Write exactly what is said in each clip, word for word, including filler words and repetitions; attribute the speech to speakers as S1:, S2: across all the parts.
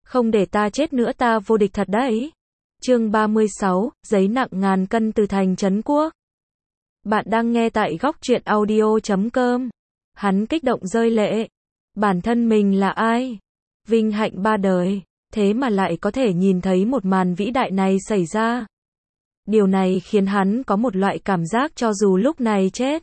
S1: Không để ta chết nữa ta vô địch thật đấy. Chương ba mươi sáu, giấy nặng ngàn cân từ thành trấn quốc. Bạn đang nghe tại góc truyện audio chấm com. Hắn kích động rơi lệ. Bản thân mình là ai? Vinh hạnh ba đời. Thế mà lại có thể nhìn thấy một màn vĩ đại này xảy ra. Điều này khiến hắn có một loại cảm giác cho dù lúc này chết.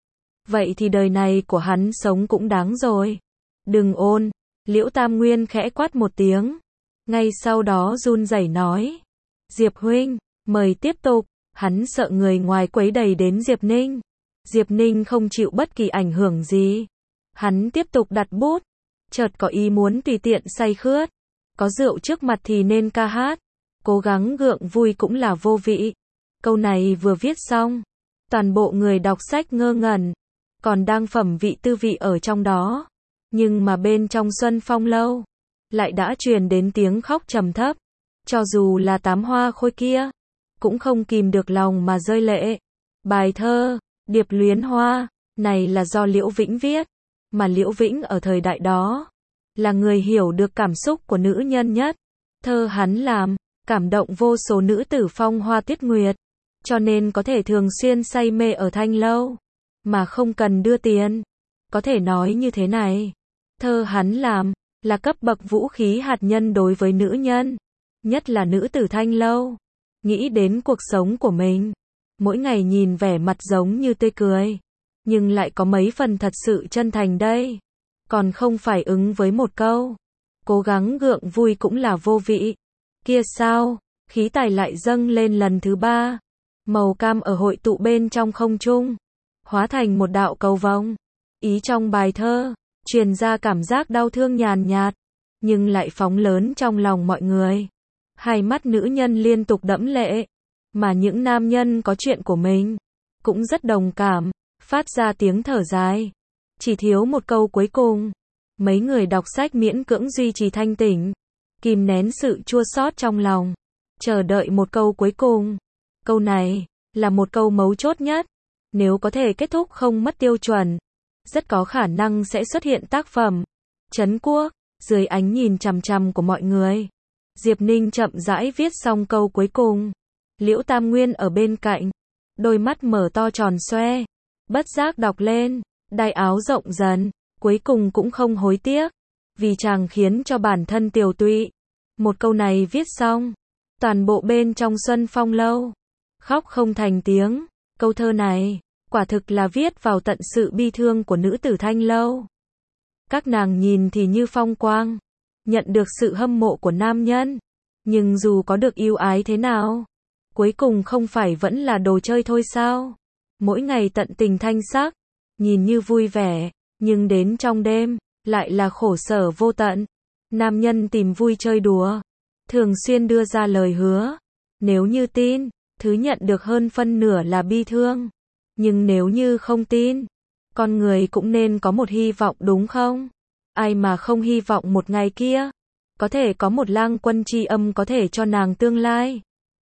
S1: Vậy thì đời này của hắn sống cũng đáng rồi. Đừng ôn. Liễu Tam Nguyên khẽ quát một tiếng. Ngay sau đó run rẩy nói. Diệp huynh, mời tiếp tục. Hắn sợ người ngoài quấy đầy đến Diệp Ninh. Diệp Ninh không chịu bất kỳ ảnh hưởng gì. Hắn tiếp tục đặt bút. Chợt có ý muốn tùy tiện say khướt. Có rượu trước mặt thì nên ca hát. Cố gắng gượng vui cũng là vô vị. Câu này vừa viết xong. Toàn bộ người đọc sách ngơ ngẩn. Còn đang phẩm vị tư vị ở trong đó. Nhưng mà bên trong Xuân Phong lâu. Lại đã truyền đến tiếng khóc trầm thấp. Cho dù là tám hoa khôi kia. Cũng không kìm được lòng mà rơi lệ. Bài thơ, Điệp Luyến Hoa. Này là do Liễu Vĩnh viết. Mà Liễu Vĩnh ở thời đại đó. Là người hiểu được cảm xúc của nữ nhân nhất. Thơ hắn làm. Cảm động vô số nữ tử phong hoa tuyết nguyệt. Cho nên có thể thường xuyên say mê ở thanh lâu. Mà không cần đưa tiền. Có thể nói như thế này. Thơ hắn làm. Là cấp bậc vũ khí hạt nhân đối với nữ nhân. Nhất là nữ tử thanh lâu. Nghĩ đến cuộc sống của mình. Mỗi ngày nhìn vẻ mặt giống như tươi cười. Nhưng lại có mấy phần thật sự chân thành đây. Còn không phải ứng với một câu. Cố gắng gượng vui cũng là vô vị. Kia sao? Khí tài lại dâng lên lần thứ ba. Màu cam ở hội tụ bên trong không trung. Hóa thành một đạo cầu vồng. Ý trong bài thơ. Truyền ra cảm giác đau thương nhàn nhạt. Nhưng lại phóng lớn trong lòng mọi người. Hai mắt nữ nhân liên tục đẫm lệ. Mà những nam nhân có chuyện của mình. Cũng rất đồng cảm. Phát ra tiếng thở dài. Chỉ thiếu một câu cuối cùng. Mấy người đọc sách miễn cưỡng duy trì thanh tỉnh. Kìm nén sự chua xót trong lòng. Chờ đợi một câu cuối cùng. Câu này là một câu mấu chốt nhất. Nếu có thể kết thúc không mất tiêu chuẩn. Rất có khả năng sẽ xuất hiện tác phẩm. Trấn quốc. Dưới ánh nhìn chằm chằm của mọi người. Diệp Ninh chậm rãi viết xong câu cuối cùng. Liễu Tam Nguyên ở bên cạnh. Đôi mắt mở to tròn xoe. Bất giác đọc lên. Đai áo rộng dần. Cuối cùng cũng không hối tiếc. Vì chàng khiến cho bản thân tiều tụy. Một câu này viết xong. Toàn bộ bên trong Xuân Phong lâu. Khóc không thành tiếng. Câu thơ này. Quả thực là viết vào tận sự bi thương của nữ tử thanh lâu. Các nàng nhìn thì như phong quang. Nhận được sự hâm mộ của nam nhân. Nhưng dù có được yêu ái thế nào. Cuối cùng không phải vẫn là đồ chơi thôi sao. Mỗi ngày tận tình thanh sắc. Nhìn như vui vẻ. Nhưng đến trong đêm. Lại là khổ sở vô tận. Nam nhân tìm vui chơi đùa. Thường xuyên đưa ra lời hứa. Nếu như tin. Thứ nhận được hơn phân nửa là bi thương. Nhưng nếu như không tin. Con người cũng nên có một hy vọng đúng không? Ai mà không hy vọng một ngày kia. Có thể có một lang quân tri âm có thể cho nàng tương lai.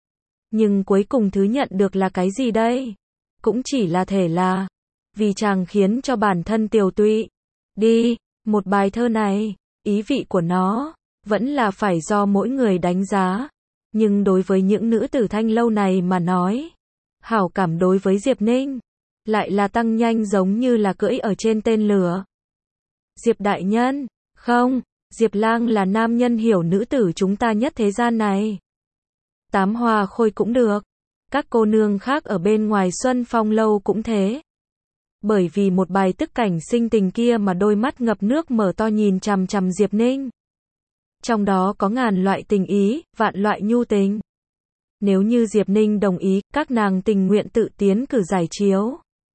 S1: Nhưng cuối cùng thứ nhận được là cái gì đây? Cũng chỉ là thể là. Vì chàng khiến cho bản thân tiều tụy. Đi, một bài thơ này. Ý vị của nó. Vẫn là phải do mỗi người đánh giá. Nhưng đối với những nữ tử thanh lâu này mà nói. Hảo cảm đối với Diệp Ninh. Lại là tăng nhanh giống như là cưỡi ở trên tên lửa. Diệp đại nhân. Không, Diệp lang là nam nhân hiểu nữ tử chúng ta nhất thế gian này. Tám hoa khôi cũng được. Các cô nương khác ở bên ngoài Xuân Phong lâu cũng thế. Bởi vì một bài tức cảnh sinh tình kia mà đôi mắt ngập nước mở to nhìn chằm chằm Diệp Ninh. Trong đó có ngàn loại tình ý, vạn loại nhu tình. Nếu như Diệp Ninh đồng ý, các nàng tình nguyện tự tiến cử giải chiếu.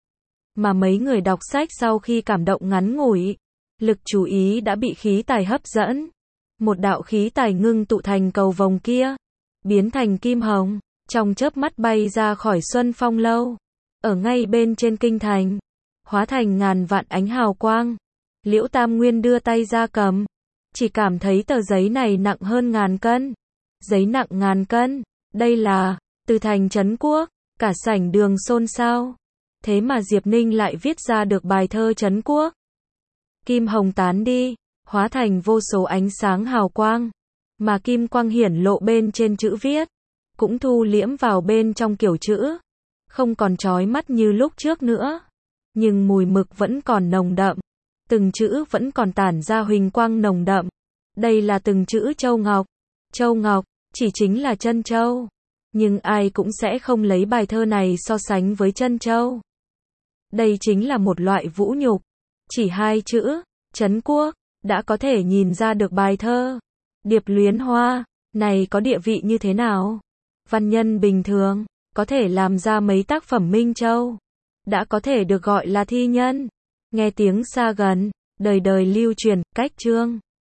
S1: Mà mấy người đọc sách sau khi cảm động ngắn ngủi, lực chú ý đã bị khí tài hấp dẫn. Một đạo khí tài ngưng tụ thành cầu vồng kia, biến thành kim hồng, trong chớp mắt bay ra khỏi Xuân Phong lâu, ở ngay bên trên kinh thành, hóa thành ngàn vạn ánh hào quang. Liễu Tam Nguyên đưa tay ra cầm, chỉ cảm thấy tờ giấy này nặng hơn ngàn cân. Giấy nặng ngàn cân, đây là từ thành trấn quốc, cả sảnh đường xôn xao. Thế mà Diệp Ninh lại viết ra được bài thơ trấn quốc. Kim hồng tán đi, hóa thành vô số ánh sáng hào quang. mà kim quang hiển lộ bên trên chữ viết, cũng thu liễm vào bên trong kiểu chữ, không còn chói mắt như lúc trước nữa, nhưng mùi mực vẫn còn nồng đậm, từng chữ vẫn còn tản ra huỳnh quang nồng đậm. Đây là từng chữ châu ngọc. Châu ngọc, chỉ chính là trân châu. Nhưng ai cũng sẽ không lấy bài thơ này so sánh với trân châu. Đây chính là một loại vũ nhục. Chỉ hai chữ, Trấn Quốc, đã có thể nhìn ra được bài thơ. Điệp Luyến Hoa, này có địa vị như thế nào? Văn nhân bình thường, có thể làm ra mấy tác phẩm minh châu. Đã có thể được gọi là thi nhân. Nghe tiếng xa gần, đời đời lưu truyền, cách chương.